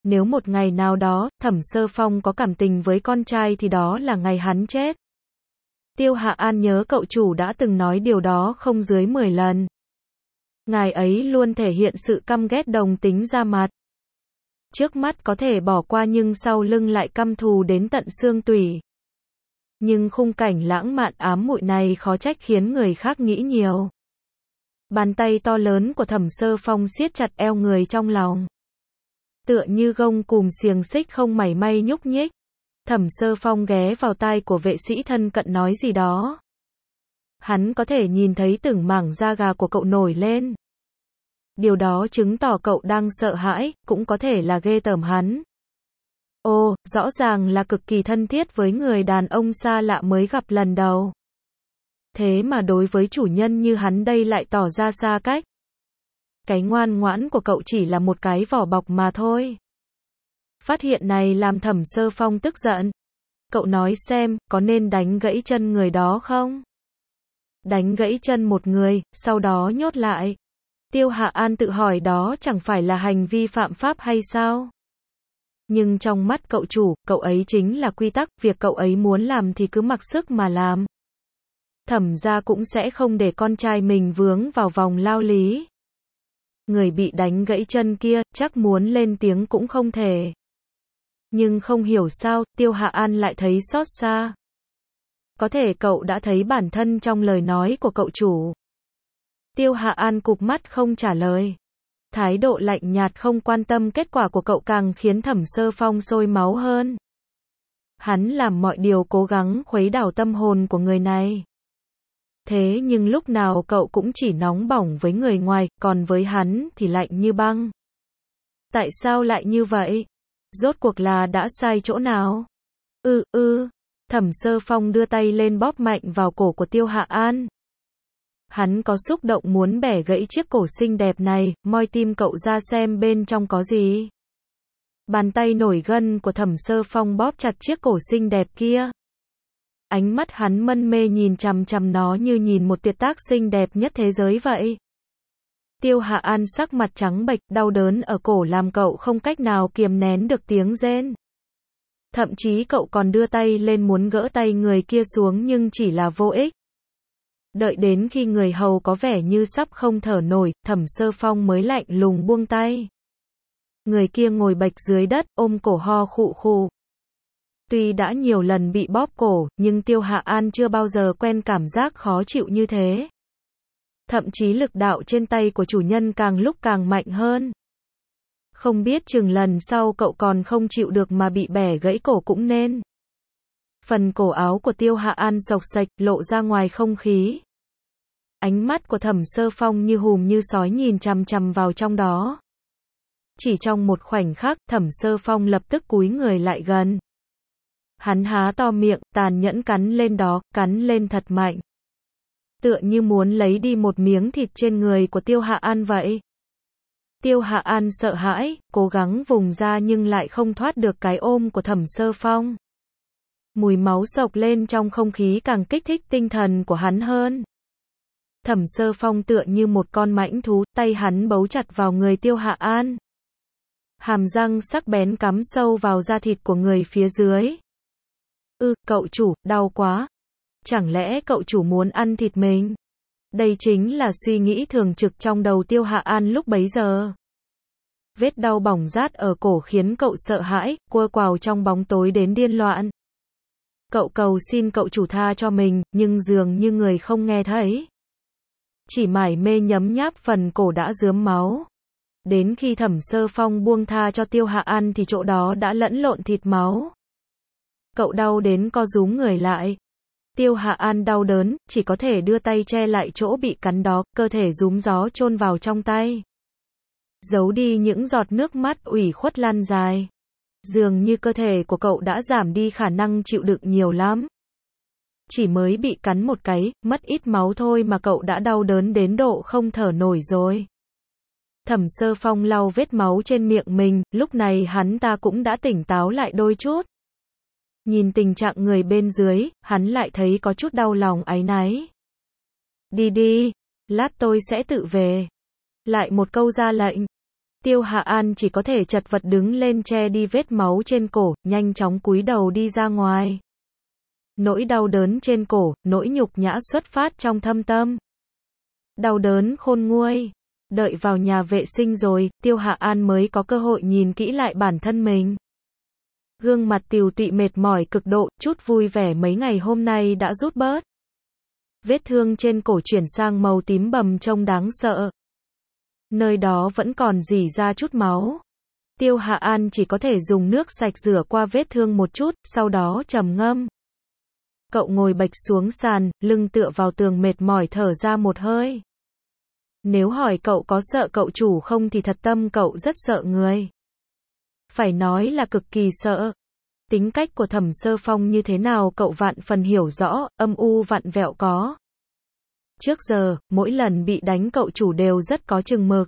Nếu một ngày nào đó, Thẩm Sơ Phong có cảm tình với con trai thì đó là ngày hắn chết. Tiêu Hạ An nhớ cậu chủ đã từng nói điều đó không dưới 10 lần. Ngài ấy luôn thể hiện sự căm ghét đồng tính ra mặt. Trước mắt có thể bỏ qua nhưng sau lưng lại căm thù đến tận xương tủy. Nhưng khung cảnh lãng mạn ám muội này khó trách khiến người khác nghĩ nhiều. Bàn tay to lớn của Thẩm Sơ Phong siết chặt eo người trong lòng. Tựa như gông cùm xiềng xích không mảy may nhúc nhích. Thẩm Sơ Phong ghé vào tai của vệ sĩ thân cận nói gì đó. Hắn có thể nhìn thấy từng mảng da gà của cậu nổi lên. Điều đó chứng tỏ cậu đang sợ hãi, cũng có thể là ghê tởm hắn. Ồ, rõ ràng là cực kỳ thân thiết với người đàn ông xa lạ mới gặp lần đầu. Thế mà đối với chủ nhân như hắn đây lại tỏ ra xa cách. Cái ngoan ngoãn của cậu chỉ là một cái vỏ bọc mà thôi. Phát hiện này làm Thẩm Sơ Phong tức giận. Cậu nói xem, có nên đánh gãy chân người đó không? Đánh gãy chân một người, sau đó nhốt lại. Tiêu Hạ An tự hỏi đó chẳng phải là hành vi phạm pháp hay sao? Nhưng trong mắt cậu chủ, cậu ấy chính là quy tắc, việc cậu ấy muốn làm thì cứ mặc sức mà làm. Thẩm gia cũng sẽ không để con trai mình vướng vào vòng lao lý. Người bị đánh gãy chân kia, chắc muốn lên tiếng cũng không thể. Nhưng không hiểu sao, Tiêu Hạ An lại thấy xót xa. Có thể cậu đã thấy bản thân trong lời nói của cậu chủ. Tiêu Hạ An cụp mắt không trả lời. Thái độ lạnh nhạt không quan tâm kết quả của cậu càng khiến Thẩm Sơ Phong sôi máu hơn. Hắn làm mọi điều cố gắng khuấy đảo tâm hồn của người này. Thế nhưng lúc nào cậu cũng chỉ nóng bỏng với người ngoài, còn với hắn thì lạnh như băng. Tại sao lại như vậy? Rốt cuộc là đã sai chỗ nào? Thẩm Sơ Phong đưa tay lên bóp mạnh vào cổ của Tiêu Hạ An. Hắn có xúc động muốn bẻ gãy chiếc cổ xinh đẹp này, moi tim cậu ra xem bên trong có gì. Bàn tay nổi gân của Thẩm Sơ Phong bóp chặt chiếc cổ xinh đẹp kia. Ánh mắt hắn mân mê nhìn chằm chằm nó như nhìn một tuyệt tác xinh đẹp nhất thế giới vậy. Tiêu Hạ An sắc mặt trắng bệch, đau đớn ở cổ làm cậu không cách nào kiềm nén được tiếng rên. Thậm chí cậu còn đưa tay lên muốn gỡ tay người kia xuống nhưng chỉ là vô ích. Đợi đến khi người hầu có vẻ như sắp không thở nổi, Thẩm Sơ Phong mới lạnh lùng buông tay. Người kia ngồi bệt dưới đất, ôm cổ ho khụ khụ. Tuy đã nhiều lần bị bóp cổ, nhưng Tiêu Hạ An chưa bao giờ quen cảm giác khó chịu như thế. Thậm chí lực đạo trên tay của chủ nhân càng lúc càng mạnh hơn. Không biết chừng lần sau cậu còn không chịu được mà bị bẻ gãy cổ cũng nên. Phần cổ áo của Tiêu Hạ An xộc xệch, lộ ra ngoài không khí. Ánh mắt của Thẩm Sơ Phong như hùm như sói nhìn chằm chằm vào trong đó. Chỉ trong một khoảnh khắc, Thẩm Sơ Phong lập tức cúi người lại gần. Hắn há to miệng, tàn nhẫn cắn lên đó, cắn lên thật mạnh. Tựa như muốn lấy đi một miếng thịt trên người của Tiêu Hạ An vậy. Tiêu Hạ An sợ hãi, cố gắng vùng ra nhưng lại không thoát được cái ôm của Thẩm Sơ Phong. Mùi máu sộc lên trong không khí càng kích thích tinh thần của hắn hơn. Thẩm Sơ Phong tựa như một con mãnh thú, tay hắn bấu chặt vào người Tiêu Hạ An. Hàm răng sắc bén cắm sâu vào da thịt của người phía dưới. Cậu chủ, đau quá. Chẳng lẽ cậu chủ muốn ăn thịt mình? Đây chính là suy nghĩ thường trực trong đầu Tiêu Hạ An lúc bấy giờ. Vết đau bỏng rát ở cổ khiến cậu sợ hãi, cua quào trong bóng tối đến điên loạn. Cậu cầu xin cậu chủ tha cho mình, nhưng dường như người không nghe thấy. Chỉ mải mê nhấm nháp phần cổ đã rướm máu. Đến khi Thẩm Sơ Phong buông tha cho Tiêu Hạ An thì chỗ đó đã lẫn lộn thịt máu. Cậu đau đến co rúm người lại. Tiêu Hạ An đau đớn, chỉ có thể đưa tay che lại chỗ bị cắn đó, cơ thể rúm gió chôn vào trong tay. Giấu đi những giọt nước mắt ủy khuất lăn dài. Dường như cơ thể của cậu đã giảm đi khả năng chịu đựng nhiều lắm. Chỉ mới bị cắn một cái, mất ít máu thôi mà cậu đã đau đớn đến độ không thở nổi rồi. Thẩm Sơ Phong lau vết máu trên miệng mình, lúc này hắn ta cũng đã tỉnh táo lại đôi chút. Nhìn tình trạng người bên dưới, hắn lại thấy có chút đau lòng áy náy. Đi đi, lát tôi sẽ tự về. Lại một câu ra lệnh. Tiêu Hạ An chỉ có thể chật vật đứng lên che đi vết máu trên cổ, nhanh chóng cúi đầu đi ra ngoài. Nỗi đau đớn trên cổ, nỗi nhục nhã xuất phát trong thâm tâm. Đau đớn khôn nguôi. Đợi vào nhà vệ sinh rồi, Tiêu Hạ An mới có cơ hội nhìn kỹ lại bản thân mình. Gương mặt tiều tụy mệt mỏi cực độ, chút vui vẻ mấy ngày hôm nay đã rút bớt. Vết thương trên cổ chuyển sang màu tím bầm trông đáng sợ. Nơi đó vẫn còn rỉ ra chút máu. Tiêu Hạ An chỉ có thể dùng nước sạch rửa qua vết thương một chút, sau đó trầm ngâm. Cậu ngồi bệch xuống sàn, lưng tựa vào tường mệt mỏi thở ra một hơi. Nếu hỏi cậu có sợ cậu chủ không thì thật tâm cậu rất sợ người. Phải nói là cực kỳ sợ. Tính cách của Thẩm Sơ Phong như thế nào cậu vạn phần hiểu rõ, âm u vặn vẹo có. Trước giờ, mỗi lần bị đánh cậu chủ đều rất có chừng mực.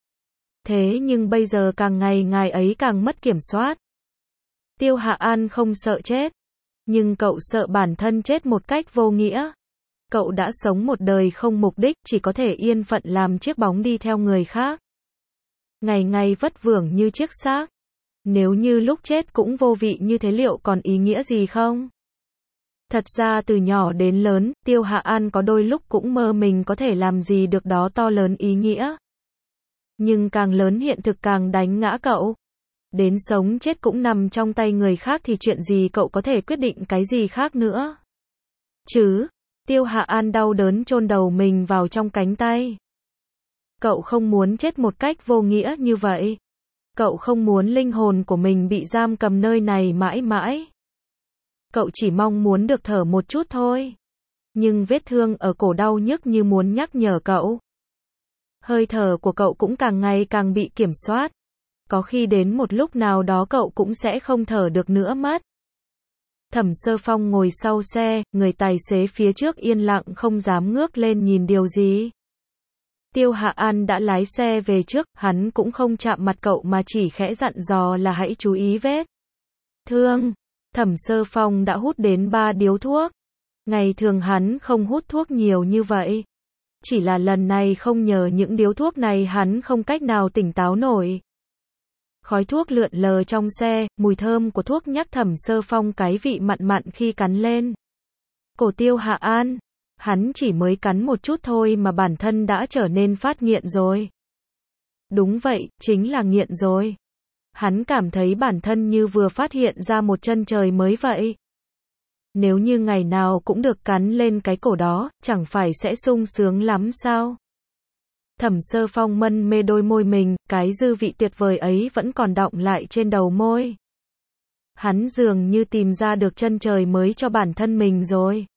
Thế nhưng bây giờ càng ngày ngài ấy càng mất kiểm soát. Tiêu Hạ An không sợ chết. Nhưng cậu sợ bản thân chết một cách vô nghĩa. Cậu đã sống một đời không mục đích, chỉ có thể yên phận làm chiếc bóng đi theo người khác. Ngày ngày vất vưởng như chiếc xác. Nếu như lúc chết cũng vô vị như thế liệu còn ý nghĩa gì không? Thật ra từ nhỏ đến lớn, Tiêu Hạ An có đôi lúc cũng mơ mình có thể làm gì được đó to lớn ý nghĩa. Nhưng càng lớn hiện thực càng đánh ngã cậu. Đến sống chết cũng nằm trong tay người khác thì chuyện gì cậu có thể quyết định cái gì khác nữa. Chứ, Tiêu Hạ An đau đớn chôn đầu mình vào trong cánh tay. Cậu không muốn chết một cách vô nghĩa như vậy. Cậu không muốn linh hồn của mình bị giam cầm nơi này mãi mãi. Cậu chỉ mong muốn được thở một chút thôi. Nhưng vết thương ở cổ đau nhức như muốn nhắc nhở cậu. Hơi thở của cậu cũng càng ngày càng bị kiểm soát. Có khi đến một lúc nào đó cậu cũng sẽ không thở được nữa mất. Thẩm Sơ Phong ngồi sau xe, người tài xế phía trước yên lặng không dám ngước lên nhìn điều gì. Tiêu Hạ An đã lái xe về trước, hắn cũng không chạm mặt cậu mà chỉ khẽ dặn dò là hãy chú ý vết thương. Thẩm Sơ Phong đã hút đến 3 điếu thuốc. Ngày thường hắn không hút thuốc nhiều như vậy. Chỉ là lần này không nhờ những điếu thuốc này hắn không cách nào tỉnh táo nổi. Khói thuốc lượn lờ trong xe, mùi thơm của thuốc nhắc Thẩm Sơ Phong cái vị mặn mặn khi cắn lên. Cổ Tiêu Hạ An, hắn chỉ mới cắn một chút thôi mà bản thân đã trở nên phát nghiện rồi. Đúng vậy, chính là nghiện rồi. Hắn cảm thấy bản thân như vừa phát hiện ra một chân trời mới vậy. Nếu như ngày nào cũng được cắn lên cái cổ đó, chẳng phải sẽ sung sướng lắm sao? Thẩm Sơ Phong mân mê đôi môi mình, cái dư vị tuyệt vời ấy vẫn còn đọng lại trên đầu môi. Hắn dường như tìm ra được chân trời mới cho bản thân mình rồi.